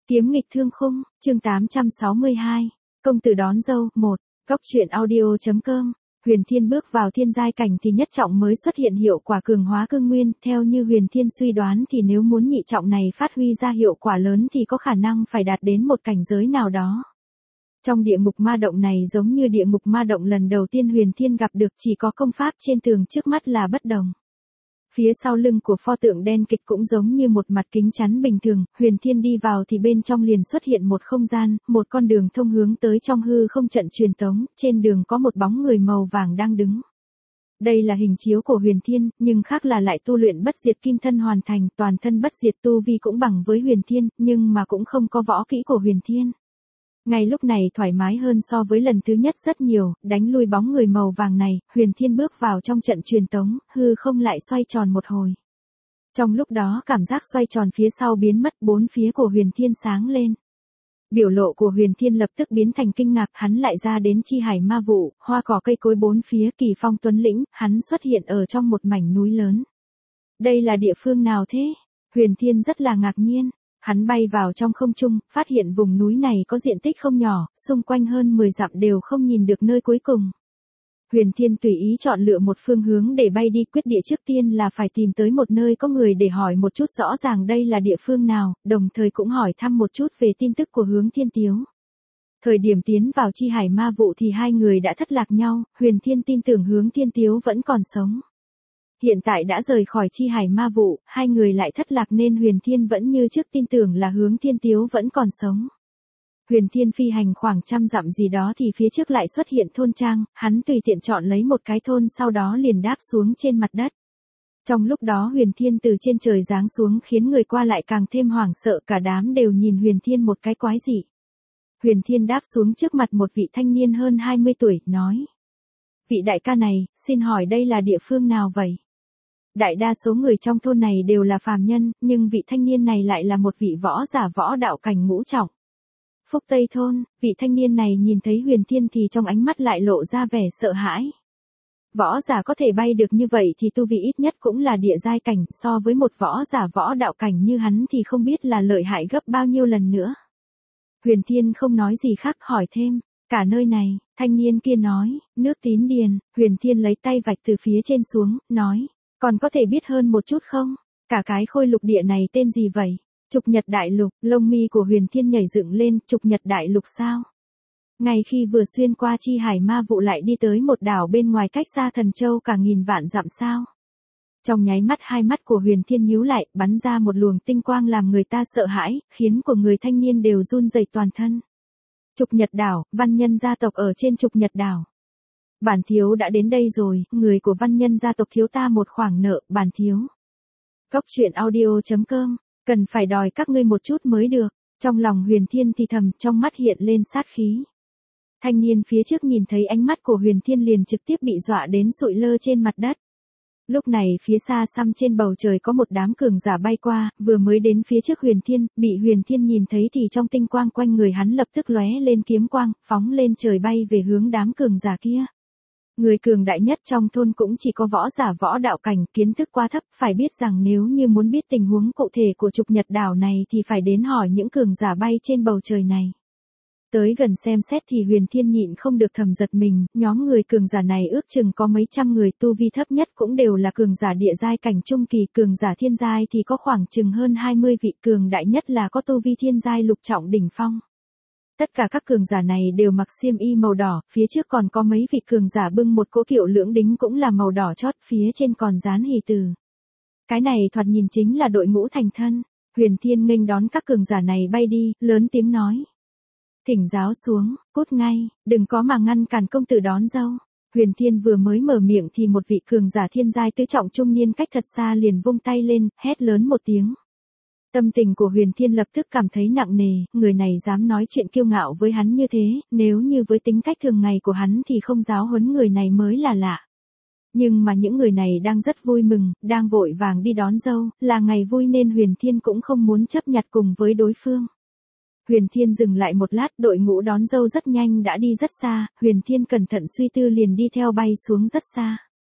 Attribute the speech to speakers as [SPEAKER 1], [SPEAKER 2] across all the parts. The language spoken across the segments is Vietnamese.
[SPEAKER 1] Kiếm nghịch thương khung, chương 862. Công tử đón dâu, 1. Góc truyện audio.com. Huyền Thiên bước vào thiên giai cảnh thì nhất trọng mới xuất hiện hiệu quả cường hóa cương nguyên, theo như Huyền Thiên suy đoán thì nếu muốn nhị trọng này phát huy ra hiệu quả lớn thì có khả năng phải đạt đến một cảnh giới nào đó. Trong địa ngục ma động này giống như địa ngục ma động lần đầu tiên Huyền Thiên gặp được, chỉ có công pháp trên tường trước mắt là bất đồng. Phía sau lưng của pho tượng đen kịch cũng giống như một mặt kính chắn bình thường, Huyền Thiên đi vào thì bên trong liền xuất hiện một không gian, một con đường thông hướng tới trong hư không trận truyền tống, trên đường có một bóng người màu vàng đang đứng. Đây là hình chiếu của Huyền Thiên, nhưng khác là lại tu luyện bất diệt kim thân hoàn thành, toàn thân bất diệt tu vi cũng bằng với Huyền Thiên, nhưng mà cũng không có võ kỹ của Huyền Thiên. Ngay lúc này thoải mái hơn so với lần thứ nhất rất nhiều, đánh lui bóng người màu vàng này, Huyền Thiên bước vào trong trận truyền tống, hư không lại xoay tròn một hồi. Trong lúc đó cảm giác xoay tròn phía sau biến mất, bốn phía của Huyền Thiên sáng lên. Biểu lộ của Huyền Thiên lập tức biến thành kinh ngạc, hắn lại ra đến chi hải ma vụ, hoa cỏ cây cối bốn phía kỳ phong tuấn lĩnh, hắn xuất hiện ở trong một mảnh núi lớn. Đây là địa phương nào thế? Huyền Thiên rất là ngạc nhiên. Hắn bay vào trong không trung, phát hiện vùng núi này có diện tích không nhỏ, xung quanh hơn 10 dặm đều không nhìn được nơi cuối cùng. Huyền Thiên tùy ý chọn lựa một phương hướng để bay đi, quyết địa trước tiên là phải tìm tới một nơi có người để hỏi một chút rõ ràng đây là địa phương nào, đồng thời cũng hỏi thăm một chút về tin tức của Hướng Thiên Tiếu. Thời điểm tiến vào chi hải ma vụ thì hai người đã thất lạc nhau, Huyền Thiên tin tưởng Hướng Thiên Tiếu vẫn còn sống. Hiện tại đã rời khỏi chi hải ma vụ, hai người lại thất lạc nên Huyền Thiên vẫn như trước tin tưởng là Hướng Thiên Tiếu vẫn còn sống. Huyền Thiên phi hành khoảng 100 dặm gì đó thì phía trước lại xuất hiện thôn trang, hắn tùy tiện chọn lấy một cái thôn sau đó liền đáp xuống trên mặt đất. Trong lúc đó Huyền Thiên từ trên trời giáng xuống khiến người qua lại càng thêm hoảng sợ, cả đám đều nhìn Huyền Thiên một cái quái dị. Huyền Thiên đáp xuống trước mặt một vị thanh niên hơn 20 tuổi, nói: "Vị đại ca này, xin hỏi đây là địa phương nào vậy?" Đại đa số người trong thôn này đều là phàm nhân, nhưng vị thanh niên này lại là một vị võ giả võ đạo cảnh ngũ trọng. Phúc Tây thôn, vị thanh niên này nhìn thấy Huyền Thiên thì trong ánh mắt lại lộ ra vẻ sợ hãi. Võ giả có thể bay được như vậy thì tu vi ít nhất cũng là địa giai cảnh, so với một võ giả võ đạo cảnh như hắn thì không biết là lợi hại gấp bao nhiêu lần nữa. Huyền Thiên không nói gì khác, hỏi thêm: "Cả nơi này?" Thanh niên kia nói: "Nước Tín Điền." Huyền Thiên lấy tay vạch từ phía trên xuống, nói: "Còn có thể biết hơn một chút không? Cả cái khôi lục địa này tên gì vậy?" "Trục Nhật Đại Lục." Lông mi của Huyền Thiên nhảy dựng lên, Trục Nhật Đại Lục sao? Ngay khi vừa xuyên qua chi hải ma vụ lại đi tới một đảo bên ngoài cách xa Thần Châu cả nghìn vạn dặm sao? Trong nháy mắt hai mắt của Huyền Thiên nhíu lại, bắn ra một luồng tinh quang làm người ta sợ hãi, khiến của người thanh niên đều run rẩy toàn thân. Trục Nhật Đảo, văn nhân gia tộc ở trên Trục Nhật Đảo. "Bản thiếu đã đến đây rồi, người của văn nhân gia tộc thiếu ta một khoản nợ, bản thiếu." Góc truyện audio.com, cần phải đòi các ngươi một chút mới được. Trong lòng Huyền Thiên thì thầm, trong mắt hiện lên sát khí. Thanh niên phía trước nhìn thấy ánh mắt của Huyền Thiên liền trực tiếp bị dọa đến sụi lơ trên mặt đất. Lúc này phía xa xăm trên bầu trời có một đám cường giả bay qua, vừa mới đến phía trước Huyền Thiên, bị Huyền Thiên nhìn thấy thì trong tinh quang quanh người hắn lập tức lóe lên kiếm quang, phóng lên trời bay về hướng đám cường giả kia. Người cường đại nhất trong thôn cũng chỉ có võ giả võ đạo cảnh, kiến thức quá thấp, phải biết rằng nếu như muốn biết tình huống cụ thể của Trục Nhật Đảo này thì phải đến hỏi những cường giả bay trên bầu trời này. Tới gần xem xét thì Huyền Thiên nhịn không được thầm giật mình, nhóm người cường giả này ước chừng có mấy trăm người, tu vi thấp nhất cũng đều là cường giả địa giai cảnh trung kỳ, cường giả thiên giai thì có khoảng chừng hơn 20 vị, cường đại nhất là có tu vi thiên giai lục trọng đỉnh phong. Tất cả các cường giả này đều mặc xiêm y màu đỏ, phía trước còn có mấy vị cường giả bưng một cỗ kiệu lưỡng đính cũng là màu đỏ chót, phía trên còn dán hỷ từ. Cái này thoạt nhìn chính là đội ngũ thành thân. Huyền Thiên nghênh đón các cường giả này bay đi, lớn tiếng nói: "Thỉnh giáo xuống, cút ngay, đừng có mà ngăn cản công tử đón dâu." Huyền Thiên vừa mới mở miệng thì một vị cường giả thiên giai tứ trọng trung niên cách thật xa liền vung tay lên, hét lớn một tiếng. Tâm tình của Huyền Thiên lập tức cảm thấy nặng nề, người này dám nói chuyện kiêu ngạo với hắn như thế, nếu như với tính cách thường ngày của hắn thì không giáo huấn người này mới là lạ. Nhưng mà những người này đang rất vui mừng, đang vội vàng đi đón dâu, là ngày vui nên Huyền Thiên cũng không muốn chấp nhặt cùng với đối phương. Huyền Thiên dừng lại một lát, đội ngũ đón dâu rất nhanh đã đi rất xa, Huyền Thiên cẩn thận suy tư liền đi theo bay xuống rất xa.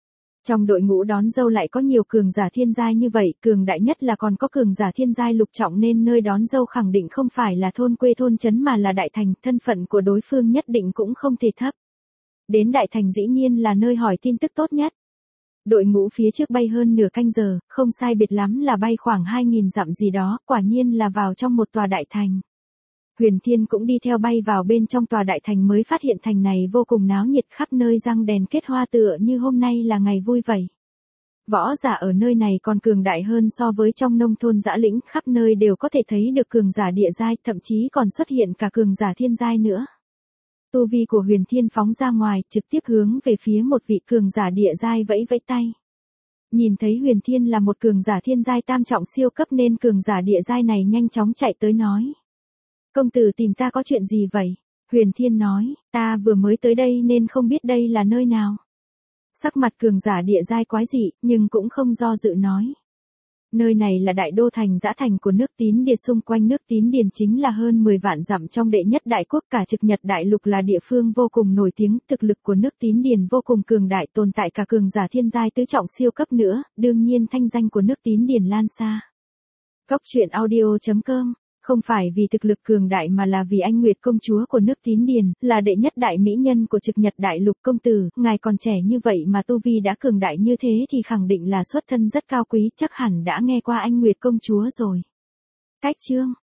[SPEAKER 1] Trong đội ngũ đón dâu lại có nhiều cường giả thiên giai như vậy, cường đại nhất là còn có cường giả thiên giai lục trọng, nên nơi đón dâu khẳng định không phải là thôn quê thôn trấn mà là đại thành, thân phận của đối phương nhất định cũng không thể thấp. Đến đại thành dĩ nhiên là nơi hỏi tin tức tốt nhất. Đội ngũ phía trước bay hơn nửa canh giờ, không sai biệt lắm là bay khoảng 2.000 dặm gì đó, quả nhiên là vào trong một tòa đại thành. Huyền Thiên cũng đi theo bay vào bên trong tòa đại thành mới phát hiện thành này vô cùng náo nhiệt, khắp nơi răng đèn kết hoa tựa như hôm nay là ngày vui vậy. Võ giả ở nơi này còn cường đại hơn so với trong nông thôn dã lĩnh, khắp nơi đều có thể thấy được cường giả địa giai, thậm chí còn xuất hiện cả cường giả thiên giai nữa. Tu vi của Huyền Thiên phóng ra ngoài, trực tiếp hướng về phía một vị cường giả địa giai vẫy vẫy tay. Nhìn thấy Huyền Thiên là một cường giả thiên giai tam trọng siêu cấp nên cường giả địa giai này nhanh chóng chạy tới nói. Công tử tìm ta có chuyện gì vậy? Huyền Thiên nói, ta vừa mới tới đây nên không biết đây là nơi nào. Sắc mặt cường giả địa giai quái dị, nhưng cũng không do dự nói. Nơi này là đại đô thành dã thành của nước Tín Điền, xung quanh nước Tín Điền chính là hơn 10 vạn dặm trong đệ nhất đại quốc, cả Trực Nhật đại lục là địa phương vô cùng nổi tiếng, thực lực của nước Tín Điền vô cùng cường đại, tồn tại cả cường giả thiên giai tứ trọng siêu cấp nữa, đương nhiên thanh danh của nước Tín Điền lan xa. Góc truyện audio.com. Không phải vì thực lực cường đại mà là vì anh Nguyệt công chúa của nước Tín Điền, là đệ nhất đại mỹ nhân của Trực Nhật đại lục. Công tử, ngài còn trẻ như vậy mà tu vi đã cường đại như thế thì khẳng định là xuất thân rất cao quý, chắc hẳn đã nghe qua anh Nguyệt công chúa rồi. Cách chương